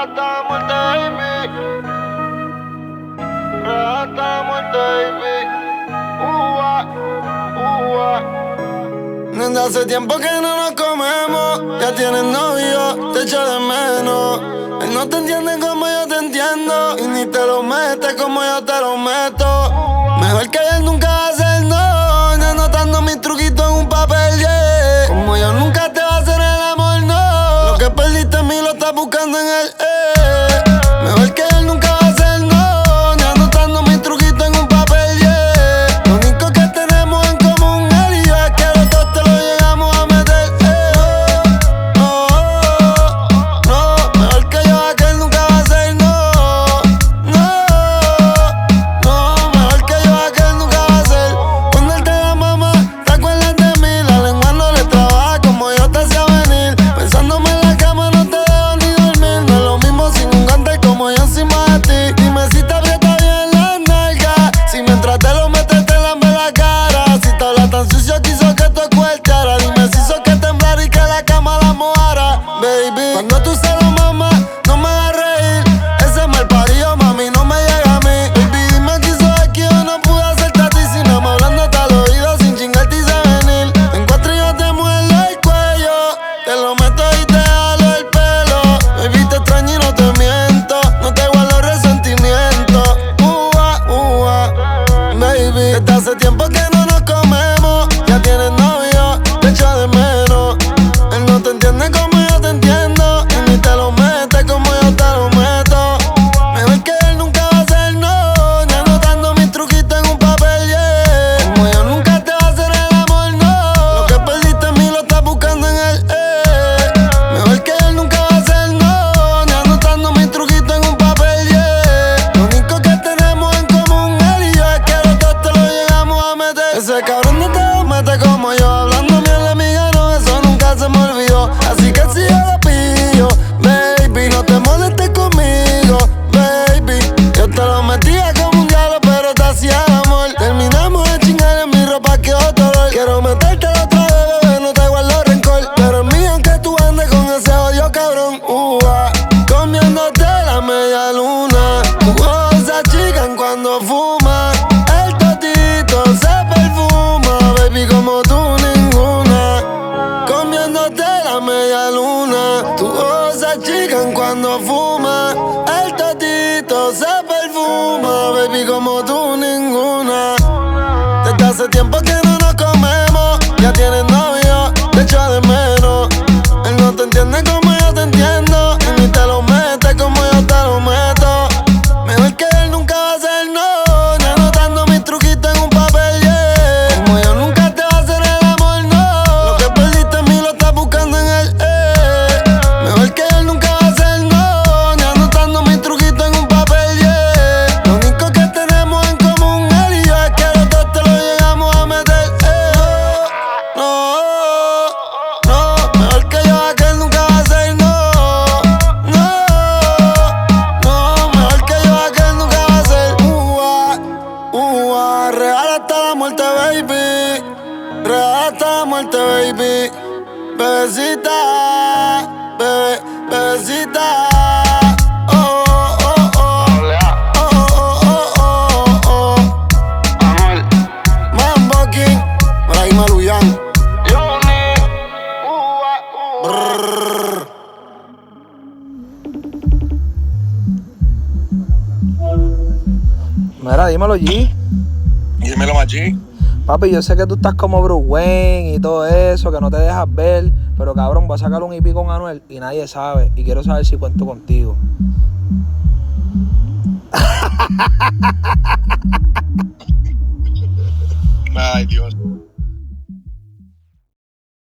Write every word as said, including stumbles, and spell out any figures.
hasta la muerte, baby. Real hasta la muerte, baby. Ua, ua. Desde hace tiempo que no nos comemos. Ya tienes novio, te echo de menos. Él no te entiende como yo te entiendo. Y ni te lo metes como yo te lo meto. Mejor que él nunca va a hacer no. Ni anotando mis truquitos en un papel, yeah. Como yo nunca te va a hacer el amor, no. Lo que perdiste en mí lo estás buscando en él, eh. Mejor que él nunca va a hacer no. Ni anotando mis truquitos en un papel, yeah. Lo único que tenemos en común él y yo es que los dos te lo llegamos a meter, eh. No, no, mejor que yo es que él nunca va a hacer no. No, no, mejor que yo es que él nunca va a hacer. Cuando él te da mamá, te acuerdas de mí. La lengua no le trabaja como yo te hacía venir. Pensándome en la cama no te dejo ni dormir. No es lo mismo sin un gantel como yo encima de ti. Dime si te aprieta bien las nalgas. Si mientras te lo metes te lambe la cara. Si te habla tan sucio que hizo que tu cuarteara. Dime si hizo que temblara y que la cama la mojara. Baby, cuando tú se lo mamas, no me hagas reír. Ese mal parido, mami, no me llega a mí. Baby, dime qué hizo aquí, yo no pude hacerte a ti. Si no me hablándote al oído, sin chingarte y sé venir. Te encuentro y yo te muerdo el cuello. Te lo meto y te jalo el pelo. Baby, te extraño y no te miento. No te guardo resentimiento. Ua, ua, baby. Desde hace tiempo que no nos comemos. Ya tienes novio, te echo de menos. Él no te entiende como yo te entiendo. Y ni te lo metes como yo te lo meto. Mejor que él nunca va a hacer no. Ni anotando mis truquitos en un papel, yeah. Como yo nunca te va a hacer el amor, no. Lo que perdiste en mí lo estás buscando en él, eh. Mejor que él nunca va a hacer no. Ni anotando mis truquitos en un papel, yeah. Lo único que tenemos en común él y yo es que los dos te lo llegamos a meter. Ese cabrón no te lo mete como yo. Hablando miel de mi gano, eso nunca se me olvidó. Así que si yo lo pillo, baby, no te molestes conmigo, baby. Yo te lo metía como un diablo, pero te hacía amor. Terminamos de chingar en mi ropa, que otro olor. Quiero meterte la otra vez, bebé, no te guardo rencor. Pero es mío aunque tú andes con ese odio cabrón. Ua, comiéndote la media luna. Tus ojos se achican cuando fumas. El totito se perfuma, baby, como tú ninguna. Comiéndote la media luna. Tus ojos se achican cuando fumas. El totito se perfuma, baby, como tú ninguna. Desde hace tiempo que no nos comemos. Ya tienes novio, te echo de menos. Él no te entiende como yo te entiendo. Y ni te lo metes como yo te lo meto. Mejor que él nunca va a hacer no. Ni anotando mis truquitos en un papel, yeah. Como yo nunca te va a hacer el amor, no. Lo que perdiste en mí lo estás buscando en él, eh. Mejor que él nunca va a hacer no. Ni anotando mis truquitos en un papel, yeah. Lo único que tenemos en común él y yo es que los dos te lo llegamos a meter, eh. No, no, mejor que yo es que él nunca va a hacer no. No, no, mejor que yo es que él nunca va a hacer. Ua, ua, real hasta la muerte, baby. Real hasta la muerte, baby. Bebecita, bebe, bebecita. Oh, oh, oh. Oh, oh, oh, oh, oh. Mambo King, Brahim Aluyan. Brrr. Mira, dímelo, G. Dímelo, Machi. Papi, yo sé que tú estás como Bruce Wayne y todo eso, que no te dejas ver, pero cabrón, voy a sacar un E P con Anuel y nadie sabe. Y quiero saber si cuento contigo. Ay, Dios.